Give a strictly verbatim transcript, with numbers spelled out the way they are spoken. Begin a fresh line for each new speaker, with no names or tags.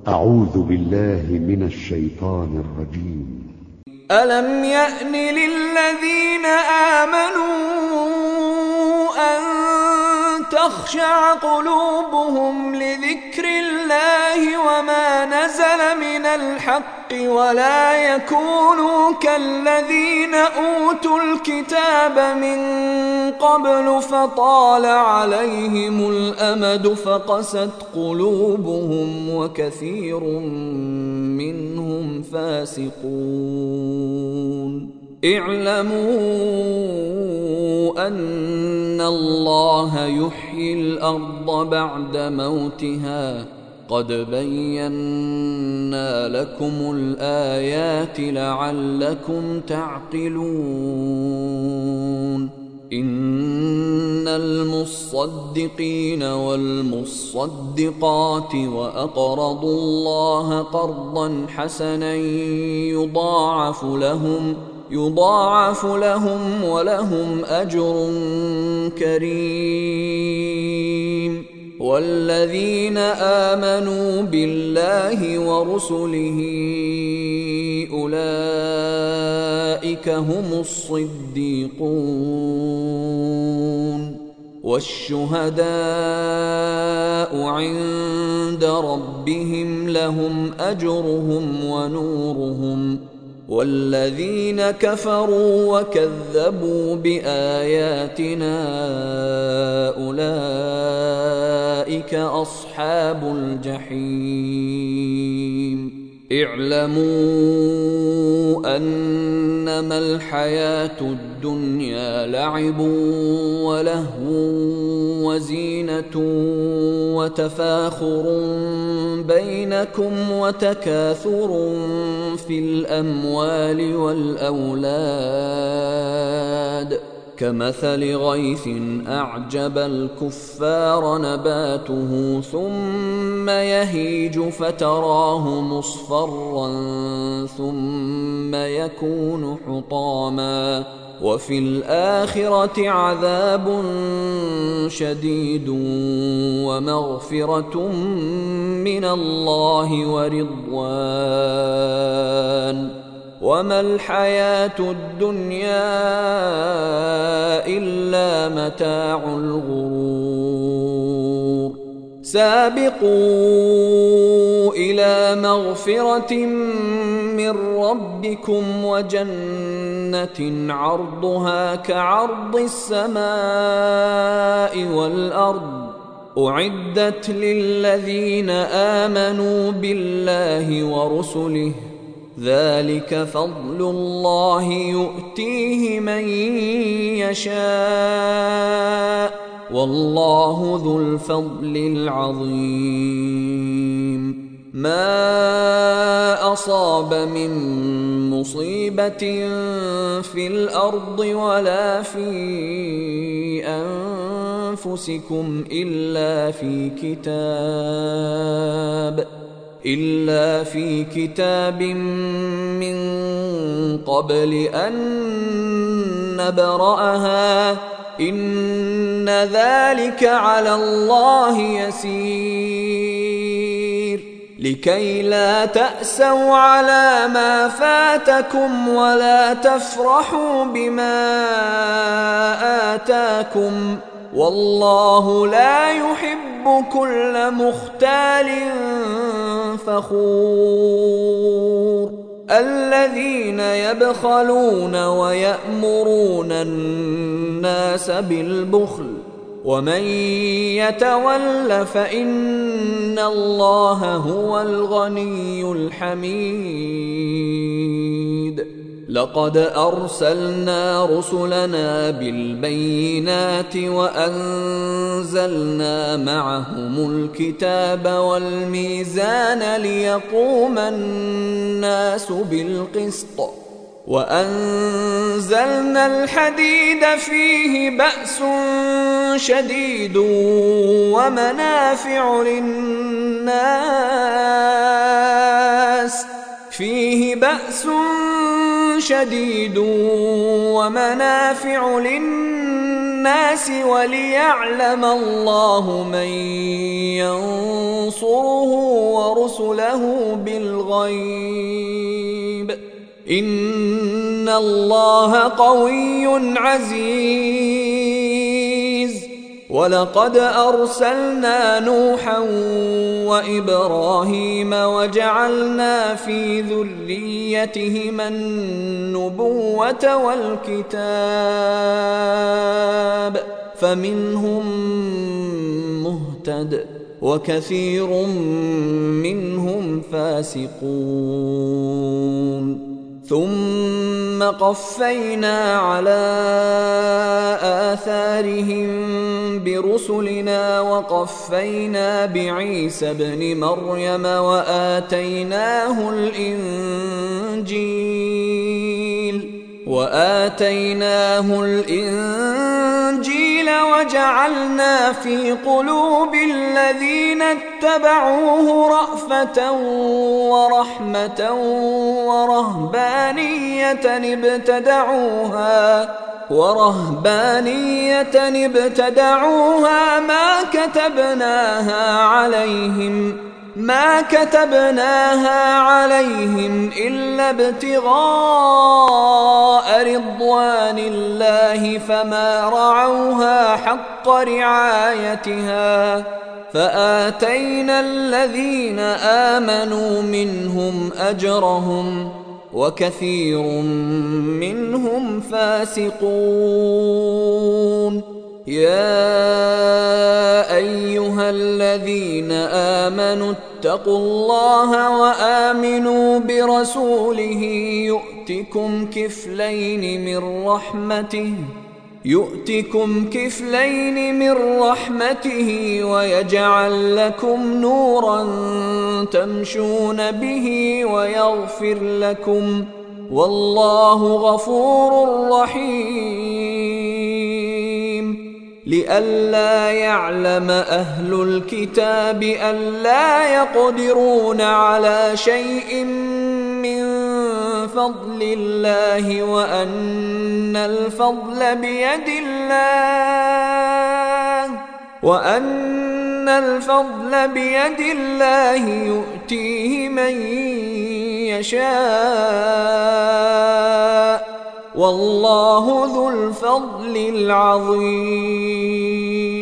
أعوذ بالله من الشيطان الرجيم.
ألم يأن للذين آمنوا أن تخشع قلوبهم لذكر الله وما نزل من الحق ولا يكونوا كالذين أوتوا الكتاب من قبل فطال عليهم الأمد فقست قلوبهم وكثير منهم فاسقون. اعلموا أن الله يحيي الأرض بعد موتها قد بينا لكم الآيات لعلكم تعقلون. إن المصدقين والمصدقات وأقرضوا الله قرضا حسنا يضاعف لهم يضاعف لهم ولهم أجر كريم. والذين آمنوا بالله ورسله أولئك هم الصديقون والشهداء عند ربهم لهم أجرهم ونورهم. والذين كفروا وكذبوا بآياتنا أولئك أصحاب الجحيم. اعلموا أنما الحياة الدنيا لعب ولهو وزينة وتفاخر بينكم وتكاثر في الأموال والأولاد كمثل غيث أعجب الكفار نباته ثم يهيج فتراه مصفرا ثم يكون حطاما وفي الآخرة عذاب شديد ومغفرة من الله ورضوان وما الحياة الدنيا إلا متاع الغرور. سابقوا إلى مغفرة من ربكم وجنة عرضها كعرض السماء والأرض أعدت للذين آمنوا بالله ورسله ذلك فضل الله يؤتيه من يشاء والله ذو الفضل العظيم. ما أصاب من مصيبة في الأرض ولا في أنفسكم إلا في كتاب إلا في كتاب من قبل أن نبرأها إن ذلك على الله يسير. لكي لا تأسوا على ما فاتكم ولا تفرحوا بما آتاكم والله لا يحب كل مختال فخور. الذين يبخلون ويأمرون الناس بالبخل ومن يتول فإن الله هو الغني الحميد. لقد أرسلنا رسلنا بالبينات وأنزلنا معهم الكتاب والميزان ليقوم الناس بالقسط وأنزلنا الحديد فيه بأس شديد ومنافع للناس فيه بأس شديد ومنافع للناس الناس وليعلم الله من ينصره ورسله بالغيب إن الله قوي عزيز. ولقد أرسلنا نوحا وإبراهيم وجعلنا في ذريتهما النبوة والكتاب فمنهم مهتد وكثير منهم فاسقون. ثم قفينا على آثارهم برسلنا وقفينا بعيسى ابن مريم وآتيناه الإنجيل وآتيناه الإنجيل وجعلنا في قلوب الذين اتبعوه رأفة ورحمة ورهبانية ابتدعوها ورهبانية ابتدعوها ما كتبناها عليهم ما كتبناها عليهم إلا ابتغاء رضوان الله فما رعوها حق رعايتها فآتينا الذين آمنوا منهم أجرهم وكثير منهم فاسقون. يا أيها الذين آمنوا اتقوا الله وآمنوا برسوله يؤتكم كفلين من رحمته يؤتكم كفلين من رحمته ويجعل لكم نورا تمشون به ويغفر لكم والله غفور رحيم. لئلا يعلم أهل الكتاب ألا يقدرون على شيء من فضل الله وأن الفضل بيد الله وأن الفضل بيد الله يؤتيه من يشاء والله ذو الفضل العظيم.